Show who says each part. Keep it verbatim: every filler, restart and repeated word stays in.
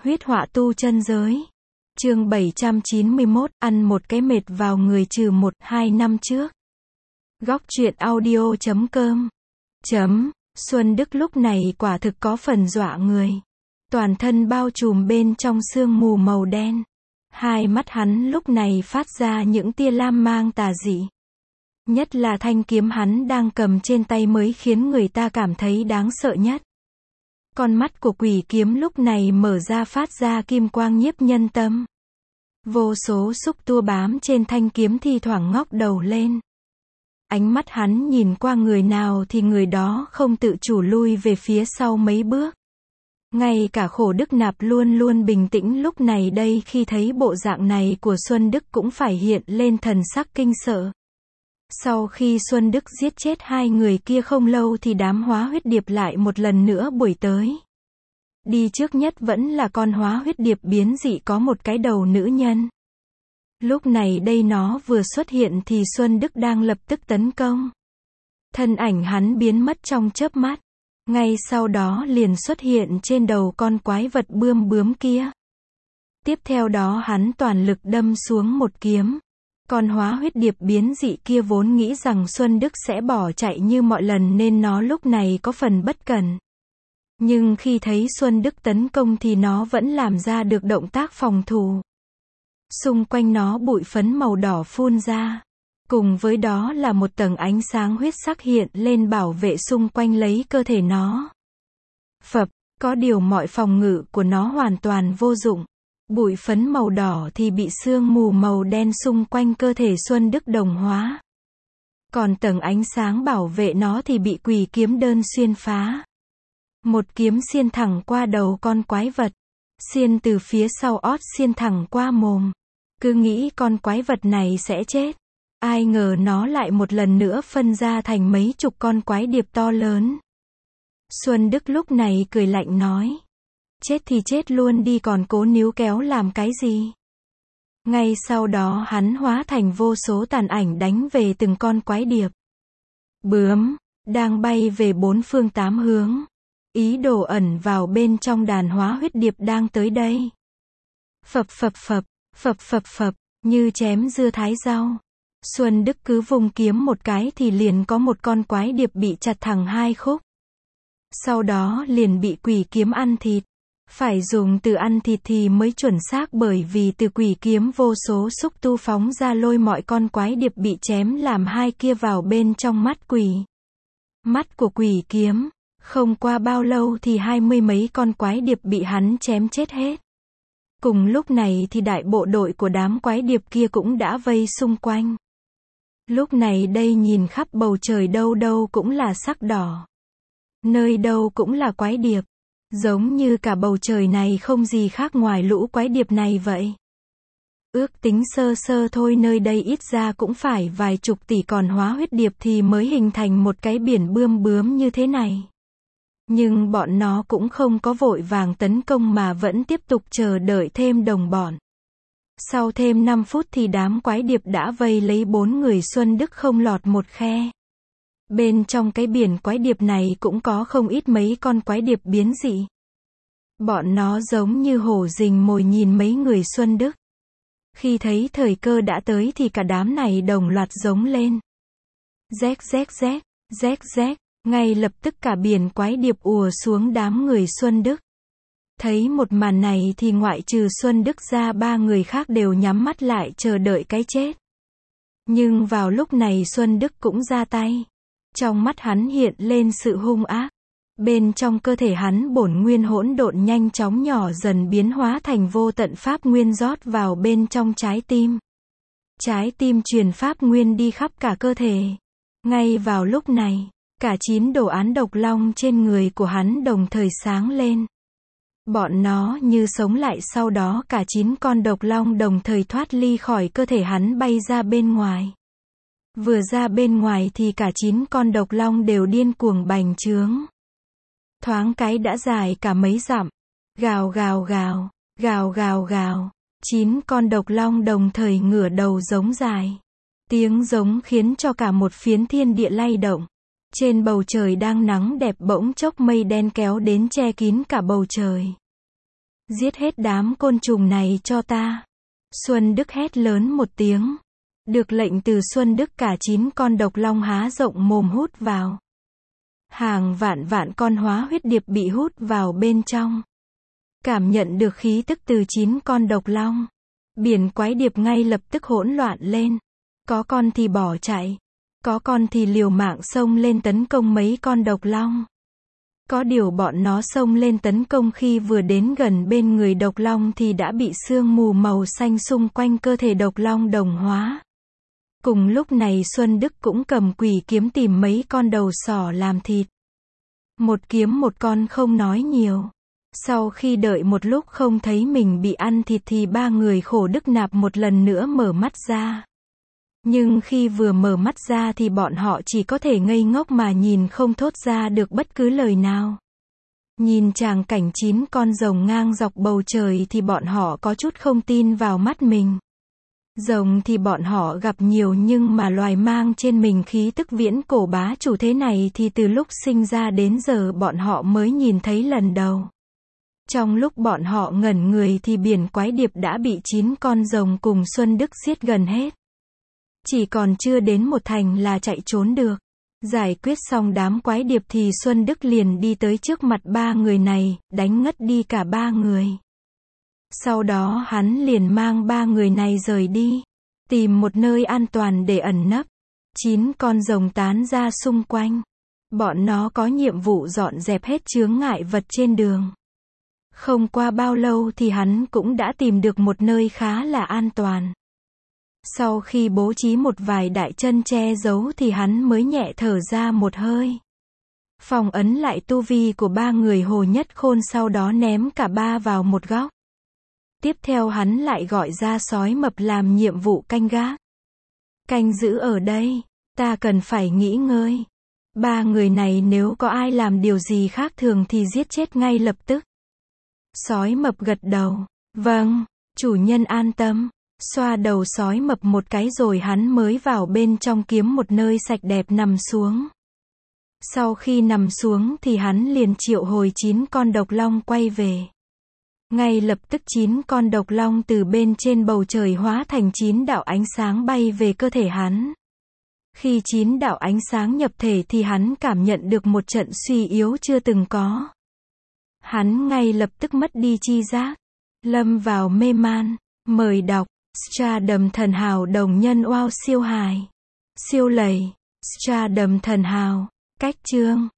Speaker 1: Huyết họa tu chân giới. Chương bảy trăm chín mươi mốt, ăn một cái mệt vào người trừ một, hai năm trước. Góc truyện audio chấm com. Chấm, Xuân Đức lúc này quả thực có phần dọa người. Toàn thân bao trùm bên trong sương mù màu đen. Hai mắt hắn lúc này phát ra những tia lam mang tà dị. Nhất là thanh kiếm hắn đang cầm trên tay mới khiến người ta cảm thấy đáng sợ nhất. Con mắt của quỷ kiếm lúc này mở ra phát ra kim quang nhiếp nhân tâm. Vô số xúc tua bám trên thanh kiếm thi thoảng ngóc đầu lên. Ánh mắt hắn nhìn qua người nào thì người đó không tự chủ lui về phía sau mấy bước. Ngay cả Khổ Đức Nạp luôn luôn bình tĩnh lúc này đây khi thấy bộ dạng này của Xuân Đức cũng phải hiện lên thần sắc kinh sợ. Sau khi Xuân Đức giết chết hai người kia không lâu thì đám hóa huyết điệp lại một lần nữa buổi tới. Đi trước nhất vẫn là con hóa huyết điệp biến dị có một cái đầu nữ nhân. Lúc này đây nó vừa xuất hiện thì Xuân Đức đang lập tức tấn công. Thân ảnh hắn biến mất trong chớp mắt. Ngay sau đó liền xuất hiện trên đầu con quái vật bươm bướm kia. Tiếp theo đó hắn toàn lực đâm xuống một kiếm. Con hóa huyết điệp biến dị kia vốn nghĩ rằng Xuân Đức sẽ bỏ chạy như mọi lần nên nó lúc này có phần bất cẩn. Nhưng khi thấy Xuân Đức tấn công thì nó vẫn làm ra được động tác phòng thủ. Xung quanh nó bụi phấn màu đỏ phun ra. Cùng với đó là một tầng ánh sáng huyết sắc hiện lên bảo vệ xung quanh lấy cơ thể nó. Phập, có điều mọi phòng ngự của nó hoàn toàn vô dụng. Bụi phấn màu đỏ thì bị sương mù màu đen xung quanh cơ thể Xuân Đức đồng hóa. Còn tầng ánh sáng bảo vệ nó thì bị quỷ kiếm đơn xuyên phá. Một kiếm xiên thẳng qua đầu con quái vật. Xiên từ phía sau ót xiên thẳng qua mồm. Cứ nghĩ con quái vật này sẽ chết. Ai ngờ nó lại một lần nữa phân ra thành mấy chục con quái điệp to lớn. Xuân Đức lúc này cười lạnh nói. Chết thì chết luôn đi còn cố níu kéo làm cái gì. Ngay sau đó hắn hóa thành vô số tàn ảnh đánh về từng con quái điệp. Bướm, đang bay về bốn phương tám hướng. Ý đồ ẩn vào bên trong đàn hóa huyết điệp đang tới đây. Phập phập phập, phập phập phập, như chém dưa thái rau. Xuân Đức cứ vùng kiếm một cái thì liền có một con quái điệp bị chặt thẳng hai khúc. Sau đó liền bị quỷ kiếm ăn thịt. Phải dùng từ ăn thịt thì mới chuẩn xác bởi vì từ quỷ kiếm vô số xúc tu phóng ra lôi mọi con quái điệp bị chém làm hai kia vào bên trong mắt quỷ. Mắt của quỷ kiếm. Không qua bao lâu thì hai mươi mấy con quái điệp bị hắn chém chết hết. Cùng lúc này thì đại bộ đội của đám quái điệp kia cũng đã vây xung quanh. Lúc này đây nhìn khắp bầu trời đâu đâu cũng là sắc đỏ. Nơi đâu cũng là quái điệp. Giống như cả bầu trời này không gì khác ngoài lũ quái điệp này vậy. Ước tính sơ sơ thôi nơi đây ít ra cũng phải vài chục tỷ con hóa huyết điệp thì mới hình thành một cái biển bươm bướm như thế này. Nhưng bọn nó cũng không có vội vàng tấn công mà vẫn tiếp tục chờ đợi thêm đồng bọn. Sau thêm năm phút thì đám quái điệp đã vây lấy bốn người Xuân Đức không lọt một khe. Bên trong cái biển quái điệp này cũng có không ít mấy con quái điệp biến dị. Bọn nó giống như hổ rình mồi nhìn mấy người Xuân Đức. Khi thấy thời cơ đã tới thì cả đám này đồng loạt giống lên. Rét rét rét, rét rét, ngay lập tức cả biển quái điệp ùa xuống đám người Xuân Đức. Thấy một màn này thì ngoại trừ Xuân Đức ra ba người khác đều nhắm mắt lại chờ đợi cái chết. Nhưng vào lúc này Xuân Đức cũng ra tay. Trong mắt hắn hiện lên sự hung ác. Bên trong cơ thể hắn bổn nguyên hỗn độn nhanh chóng nhỏ dần biến hóa thành vô tận pháp nguyên rót vào bên trong trái tim. Trái tim truyền pháp nguyên đi khắp cả cơ thể. Ngay vào lúc này, cả chín đồ án độc long trên người của hắn đồng thời sáng lên. Bọn nó như sống lại sau đó cả chín con độc long đồng thời thoát ly khỏi cơ thể hắn bay ra bên ngoài. Vừa ra bên ngoài thì cả chín con độc long đều điên cuồng bành trướng. Thoáng cái đã dài cả mấy dặm. Gào gào gào, gào gào gào. Chín con độc long đồng thời ngửa đầu giống dài. Tiếng giống khiến cho cả một phiến thiên địa lay động. Trên bầu trời đang nắng đẹp bỗng chốc mây đen kéo đến che kín cả bầu trời. Giết hết đám côn trùng này cho ta. Xuân Đức hét lớn một tiếng. Được lệnh từ Xuân Đức, cả chín con độc long há rộng mồm hút vào. Hàng vạn vạn con hóa huyết điệp bị hút vào bên trong. Cảm nhận được khí tức từ chín con độc long, biển quái điệp ngay lập tức hỗn loạn lên. Có con thì bỏ chạy, có con thì liều mạng xông lên tấn công mấy con độc long. Có điều bọn nó xông lên tấn công khi vừa đến gần bên người độc long thì đã bị sương mù màu xanh xung quanh cơ thể độc long đồng hóa. Cùng lúc này Xuân Đức cũng cầm quỷ kiếm tìm mấy con đầu sỏ làm thịt. Một kiếm một con không nói nhiều. Sau khi đợi một lúc không thấy mình bị ăn thịt thì ba người khổ Đức Nạp một lần nữa mở mắt ra. Nhưng khi vừa mở mắt ra thì bọn họ chỉ có thể ngây ngốc mà nhìn, không thốt ra được bất cứ lời nào. Nhìn tràng cảnh chín con rồng ngang dọc bầu trời thì bọn họ có chút không tin vào mắt mình. Rồng thì bọn họ gặp nhiều, nhưng mà loài mang trên mình khí tức viễn cổ bá chủ thế này thì từ lúc sinh ra đến giờ bọn họ mới nhìn thấy lần đầu. Trong lúc bọn họ ngẩn người thì biển quái điệp đã bị chín con rồng cùng Xuân Đức giết gần hết. Chỉ còn chưa đến một thành là chạy trốn được. Giải quyết xong đám quái điệp thì Xuân Đức liền đi tới trước mặt ba người này, đánh ngất đi cả ba người. Sau đó hắn liền mang ba người này rời đi, tìm một nơi an toàn để ẩn nấp. Chín con rồng tán ra xung quanh. Bọn nó có nhiệm vụ dọn dẹp hết chướng ngại vật trên đường. Không qua bao lâu thì hắn cũng đã tìm được một nơi khá là an toàn. Sau khi bố trí một vài đại chân che giấu thì hắn mới nhẹ thở ra một hơi. Phong ấn lại tu vi của ba người Hồ Nhất Khôn, sau đó ném cả ba vào một góc. Tiếp theo hắn lại gọi ra sói mập làm nhiệm vụ canh gác. Canh giữ ở đây, ta cần phải nghỉ ngơi. Ba người này nếu có ai làm điều gì khác thường thì giết chết ngay lập tức. Sói mập gật đầu. Vâng, chủ nhân an tâm. Xoa đầu sói mập một cái rồi hắn mới vào bên trong kiếm một nơi sạch đẹp nằm xuống. Sau khi nằm xuống thì hắn liền triệu hồi chín con độc long quay về. Ngay lập tức chín con độc long từ bên trên bầu trời hóa thành chín đạo ánh sáng bay về cơ thể hắn. Khi chín đạo ánh sáng nhập thể thì hắn cảm nhận được một trận suy yếu chưa từng có. Hắn ngay lập tức mất đi chi giác, lâm vào mê man. Mời đọc Stardom Thần Hào đồng nhân wow siêu hài. Siêu lầy. Stardom Thần Hào. Cách chương